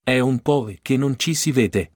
È un po' che non ci si vede.